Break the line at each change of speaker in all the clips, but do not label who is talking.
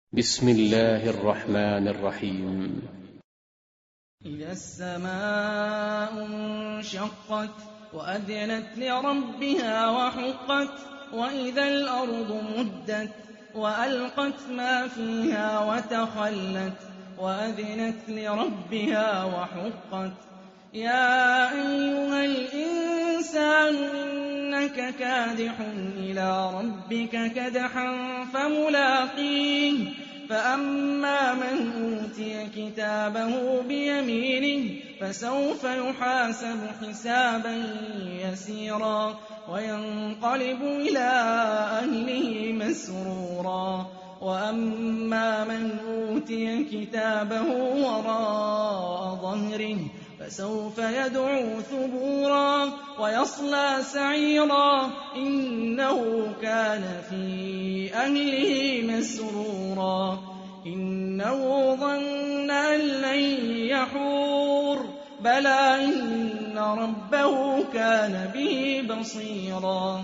بسم الله الرحمن الرحيم.
إذا السماء انشقت وأذنت لربها وحقت وإذا الأرض مدت وألقت ما فيها وتخلت وأذنت لربها وحقت يا أيها الإنسان إنك كادح إلى ربك كدحا فملاقيه فأما من أوتي كتابه بيمينه فسوف يحاسب حسابا يسيرا وينقلب إلى أهله مسرورا وأما من أوتي كتابه وراء ظهره فسوف يدعو ثبورا ويصلى سعيرا إنه كان في أهله مسرورا إنه ظن أن لن يحور بلى إن ربه كان به بصيرا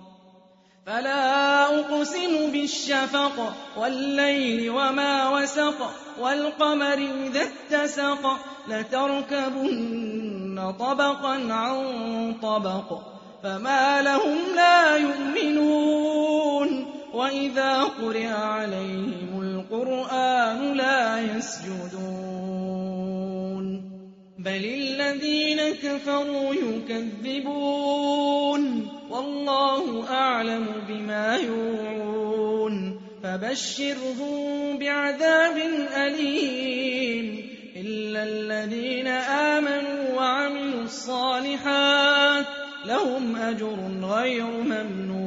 فلا أقسم بالشفق والليل وما وسق والقمر إذا اتسق لتركبن طبقا عن طبق فما لهم لا يؤمنون وإذا قرئ عليهم القرآن لا يسجدون بل الذين كفروا يكذبون والله أعلم بما يوعون فبشرهم بعذاب أليم إلا الذين آمنوا وعملوا الصالحات لهم أجر غير ممنون